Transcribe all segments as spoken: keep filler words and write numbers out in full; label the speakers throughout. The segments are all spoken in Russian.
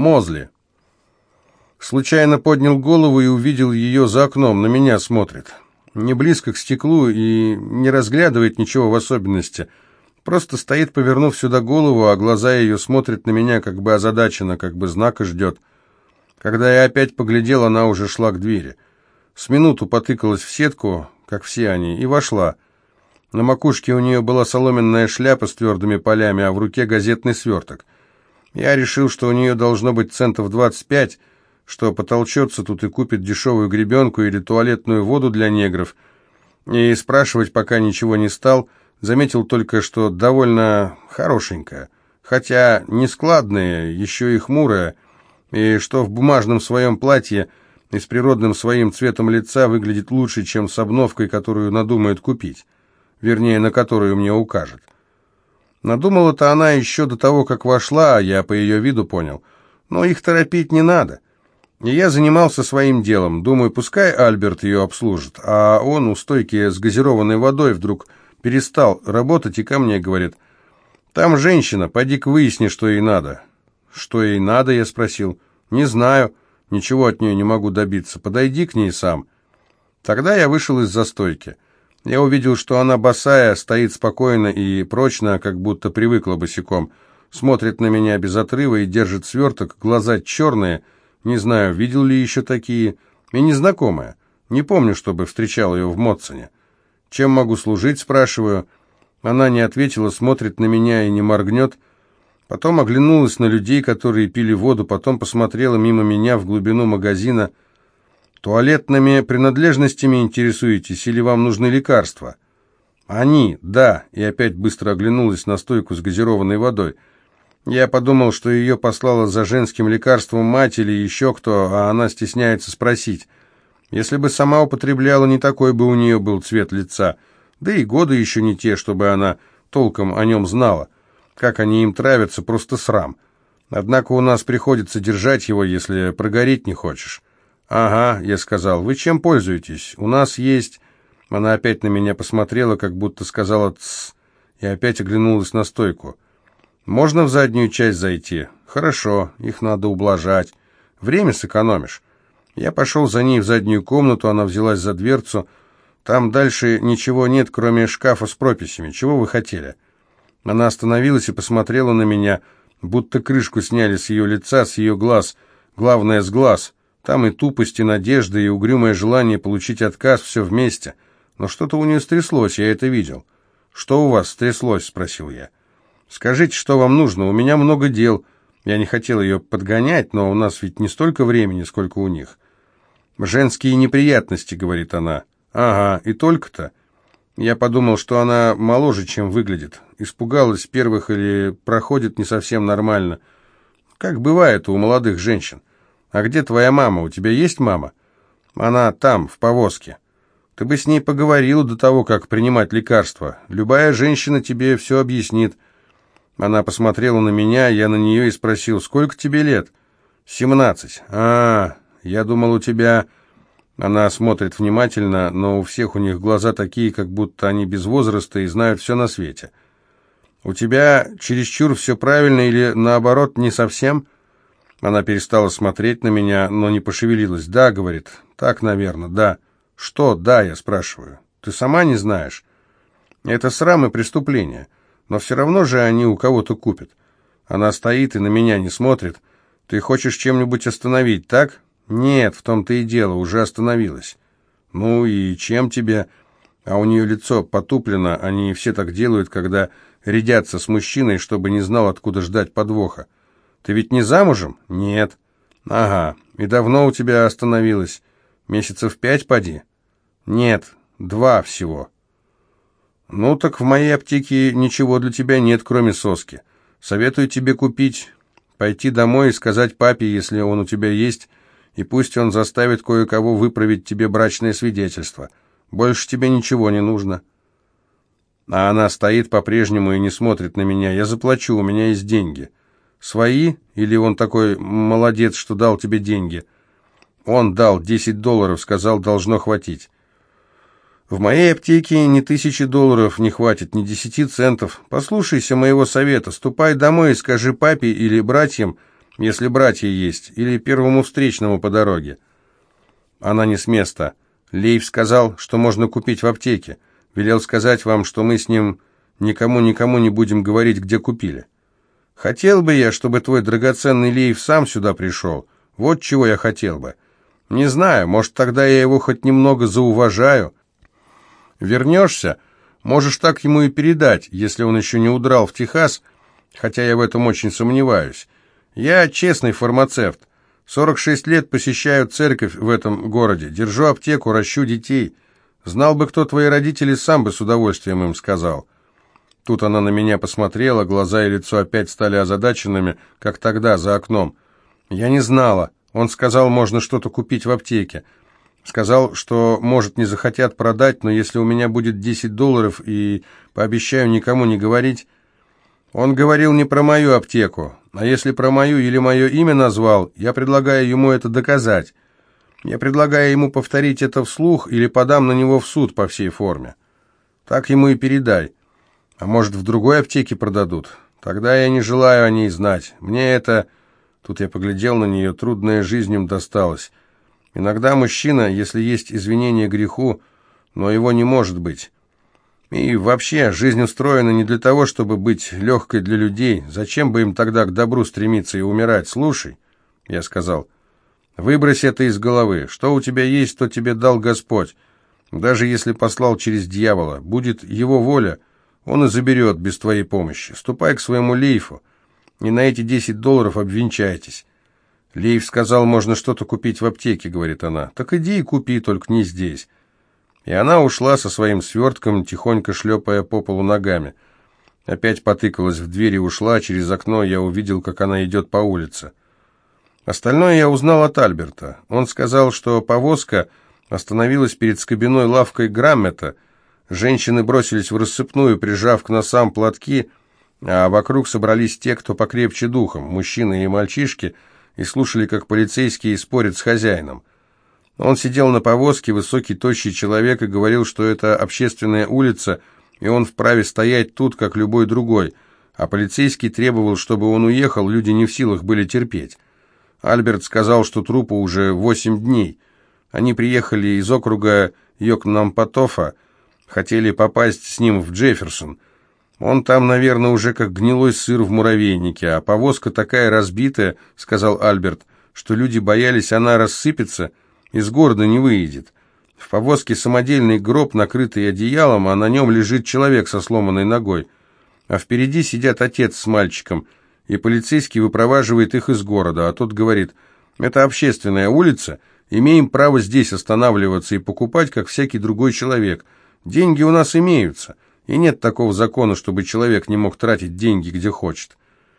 Speaker 1: Мозли. Случайно поднял голову и увидел ее за окном, на меня смотрит. Не близко к стеклу и не разглядывает ничего в особенности. Просто стоит, повернув сюда голову, а глаза ее смотрят на меня, как бы озадаченно, как бы знака ждет. Когда я опять поглядел, она уже шла к двери. С минуту потыкалась в сетку, как все они, и вошла. На макушке у нее была соломенная шляпа с твердыми полями, а в руке газетный сверток. Я решил, что у нее должно быть центов двадцать пять, что потолчется тут и купит дешевую гребенку или туалетную воду для негров. И спрашивать пока ничего не стал, заметил только, что довольно хорошенькая, хотя нескладная, еще и хмурая, и что в бумажном своем платье и с природным своим цветом лица выглядит лучше, чем с обновкой, которую надумает купить, вернее, на которую мне укажет. Надумала-то она еще до того, как вошла, а я по ее виду понял, но их торопить не надо. И я занимался своим делом, думаю, пускай Альберт ее обслужит, а он у стойки с газированной водой вдруг перестал работать и ко мне говорит: «Там женщина, поди-ка выясни, что ей надо». «Что ей надо?» — я спросил. «Не знаю, ничего от нее не могу добиться, подойди к ней сам». Тогда я вышел из-за стойки. Я увидел, что она босая, стоит спокойно и прочно, как будто привыкла босиком, смотрит на меня без отрыва и держит сверток, глаза черные. Не знаю, видел ли еще такие, и незнакомая. Не помню, чтобы встречал ее в Модсоне. «Чем могу служить?» — спрашиваю. Она не ответила, смотрит на меня и не моргнет. Потом оглянулась на людей, которые пили воду, потом посмотрела мимо меня в глубину магазина. «Туалетными принадлежностями интересуетесь или вам нужны лекарства?» «Они, да», и опять быстро оглянулась на стойку с газированной водой. Я подумал, что ее послала за женским лекарством мать или еще кто, а она стесняется спросить. Если бы сама употребляла, не такой бы у нее был цвет лица. Да и годы еще не те, чтобы она толком о нем знала. Как они им травятся, просто срам. Однако у нас приходится держать его, если прогореть не хочешь. «Ага», — я сказал, — «вы чем пользуетесь? У нас есть...» Она опять на меня посмотрела, как будто сказала «тсс», и опять оглянулась на стойку. «Можно в заднюю часть зайти?» «Хорошо, их надо ублажать. Время сэкономишь». Я пошел за ней в заднюю комнату, она взялась за дверцу. «Там дальше ничего нет, кроме шкафа с прописями. Чего вы хотели?» Она остановилась и посмотрела на меня, будто крышку сняли с ее лица, с ее глаз. Главное, с глаз. Там и тупость, и надежда, и угрюмое желание получить отказ, все вместе. Но что-то у нее стряслось, я это видел. «Что у вас стряслось?» — спросил я. «Скажите, что вам нужно? У меня много дел». Я не хотел ее подгонять, но у нас ведь не столько времени, сколько у них. «Женские неприятности», — говорит она. «Ага, и только-то». Я подумал, что она моложе, чем выглядит. Испугалась первых или проходит не совсем нормально. Как бывает у молодых женщин. «А где твоя мама? У тебя есть мама?» «Она там, в повозке». «Ты бы с ней поговорил до того, как принимать лекарства. Любая женщина тебе все объяснит». Она посмотрела на меня, я на нее и спросил: «Сколько тебе лет?» «Семнадцать». «А, я думал, у тебя...» Она смотрит внимательно, но у всех у них глаза такие, как будто они без возраста и знают все на свете. «У тебя чересчур все правильно или, наоборот, не совсем?» Она перестала смотреть на меня, но не пошевелилась. «Да», — говорит, — «так, наверное, да». «Что «да», — я спрашиваю. «Ты сама не знаешь?» «Это срам и преступление. Но все равно же они у кого-то купят». Она стоит и на меня не смотрит. «Ты хочешь чем-нибудь остановить, так?» «Нет, в том-то и дело, уже остановилась». «Ну и чем тебе?» А у нее лицо потуплено, они все так делают, когда рядятся с мужчиной, чтобы не знал, откуда ждать подвоха. «Ты ведь не замужем?» «Нет». «Ага, и давно у тебя остановилась? Месяцев пять, поди?» «Нет, два всего». «Ну так в моей аптеке ничего для тебя нет, кроме соски. Советую тебе купить, пойти домой и сказать папе, если он у тебя есть, и пусть он заставит кое-кого выправить тебе брачное свидетельство. Больше тебе ничего не нужно». А она стоит по-прежнему и не смотрит на меня. «Я заплачу, у меня есть деньги». «Свои? Или он такой молодец, что дал тебе деньги?» «Он дал десять долларов, сказал, должно хватить». «В моей аптеке ни тысячи долларов не хватит, ни десяти центов. Послушайся моего совета, ступай домой и скажи папе или братьям, если братья есть, или первому встречному по дороге». Она не с места. Лейф сказал, что можно купить в аптеке. Велел сказать вам, что мы с ним никому-никому не будем говорить, где купили. Хотел бы я, чтобы твой драгоценный Лейф сам сюда пришел. Вот чего я хотел бы. Не знаю, может, тогда я его хоть немного зауважаю. Вернешься, можешь так ему и передать, если он еще не удрал в Техас, хотя я в этом очень сомневаюсь. Я честный фармацевт. сорок шесть лет посещаю церковь в этом городе, держу аптеку, ращу детей. Знал бы, кто твои родители, сам бы с удовольствием им сказал». Тут она на меня посмотрела, глаза и лицо опять стали озадаченными, как тогда, за окном. «Я не знала. Он сказал, можно что-то купить в аптеке. Сказал, что, может, не захотят продать, но если у меня будет десять долларов и пообещаю никому не говорить...» Он говорил не про мою аптеку, а если про мою или мое имя назвал, я предлагаю ему это доказать. Я предлагаю ему повторить это вслух или подам на него в суд по всей форме. Так ему и передай. А может, в другой аптеке продадут? Тогда я не желаю о ней знать. Мне это... Тут я поглядел на нее, трудная жизнь им досталась. Иногда мужчина, если есть извинение греху, но его не может быть. И вообще, жизнь устроена не для того, чтобы быть легкой для людей. Зачем бы им тогда к добру стремиться и умирать? Слушай, я сказал, выбрось это из головы. Что у тебя есть, то тебе дал Господь. Даже если послал через дьявола, будет его воля, он и заберет без твоей помощи. Ступай к своему Лейфу, и на эти десять долларов обвенчайтесь. Лейф сказал, можно что-то купить в аптеке, говорит она. Так иди и купи, только не здесь. И она ушла со своим свертком, тихонько шлепая по полу ногами. Опять потыкалась в дверь и ушла, через окно я увидел, как она идет по улице. Остальное я узнал от Альберта. Он сказал, что повозка остановилась перед скобяной лавкой Граммета. Женщины бросились в рассыпную, прижав к носам платки, а вокруг собрались те, кто покрепче духом, мужчины и мальчишки, и слушали, как полицейские спорят с хозяином. Он сидел на повозке, высокий, тощий человек, и говорил, что это общественная улица, и он вправе стоять тут, как любой другой, а полицейский требовал, чтобы он уехал, люди не в силах были терпеть. Альберт сказал, что трупу уже восемь дней. Они приехали из округа Йокнампатофа, хотели попасть с ним в Джефферсон. Он там, наверное, уже как гнилой сыр в муравейнике, а повозка такая разбитая, сказал Альберт, что люди боялись, она рассыпется, из города не выедет. В повозке самодельный гроб, накрытый одеялом, а на нем лежит человек со сломанной ногой. А впереди сидят отец с мальчиком, и полицейский выпроваживает их из города, а тот говорит, это общественная улица, имеем право здесь останавливаться и покупать, как всякий другой человек. Деньги у нас имеются, и нет такого закона, чтобы человек не мог тратить деньги, где хочет.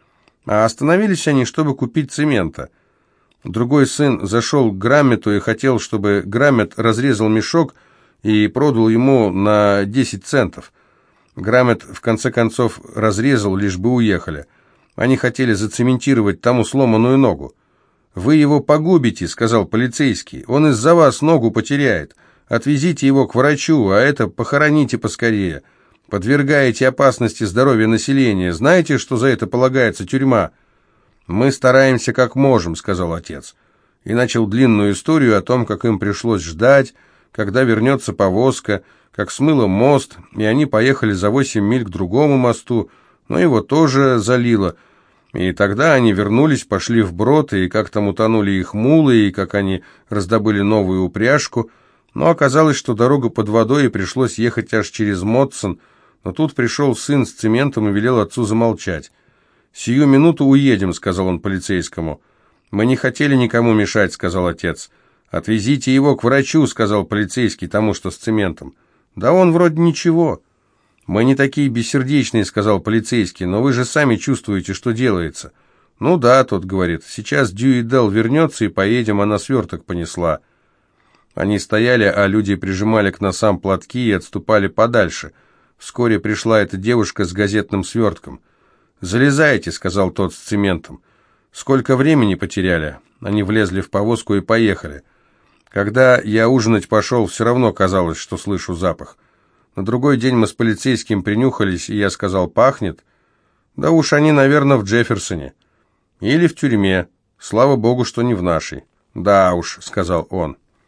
Speaker 1: А остановились они, чтобы купить цемента. Другой сын зашел к Граммету и хотел, чтобы Граммет разрезал мешок и продал ему на десять центов. Граммет в конце концов разрезал, лишь бы уехали. Они хотели зацементировать тому сломанную ногу. «Вы его погубите», — сказал полицейский. «Он из-за вас ногу потеряет. Отвезите его к врачу, а это похороните поскорее. Подвергаете опасности здоровья населения. Знаете, что за это полагается тюрьма?» «Мы стараемся как можем», — сказал отец. И начал длинную историю о том, как им пришлось ждать, когда вернется повозка, как смыло мост, и они поехали за восемь миль к другому мосту, но его тоже залило. И тогда они вернулись, пошли вброд, и как там утонули их мулы, и как они раздобыли новую упряжку. Но оказалось, что дорога под водой, и пришлось ехать аж через Мотсон. Но тут пришел сын с цементом и велел отцу замолчать. «Сию минуту уедем», — сказал он полицейскому. «Мы не хотели никому мешать», — сказал отец. «Отвезите его к врачу», — сказал полицейский, тому, что с цементом. «Да он вроде ничего». «Мы не такие бессердечные», — сказал полицейский, «но вы же сами чувствуете, что делается». «Ну да», — тот говорит, «сейчас Дьюи Делл вернется и поедем, она сверток понесла». Они стояли, а люди прижимали к носам платки и отступали подальше. Вскоре пришла эта девушка с газетным свертком. «Залезайте», — сказал тот с цементом. «Сколько времени потеряли?» Они влезли в повозку и поехали. Когда я ужинать пошел, все равно казалось, что слышу запах. На другой день мы с полицейским принюхались, и я сказал, «Пахнет?» «Да уж они, наверное, в Джефферсоне». Или в тюрьме. Слава богу, что не в нашей. Да уж, сказал он.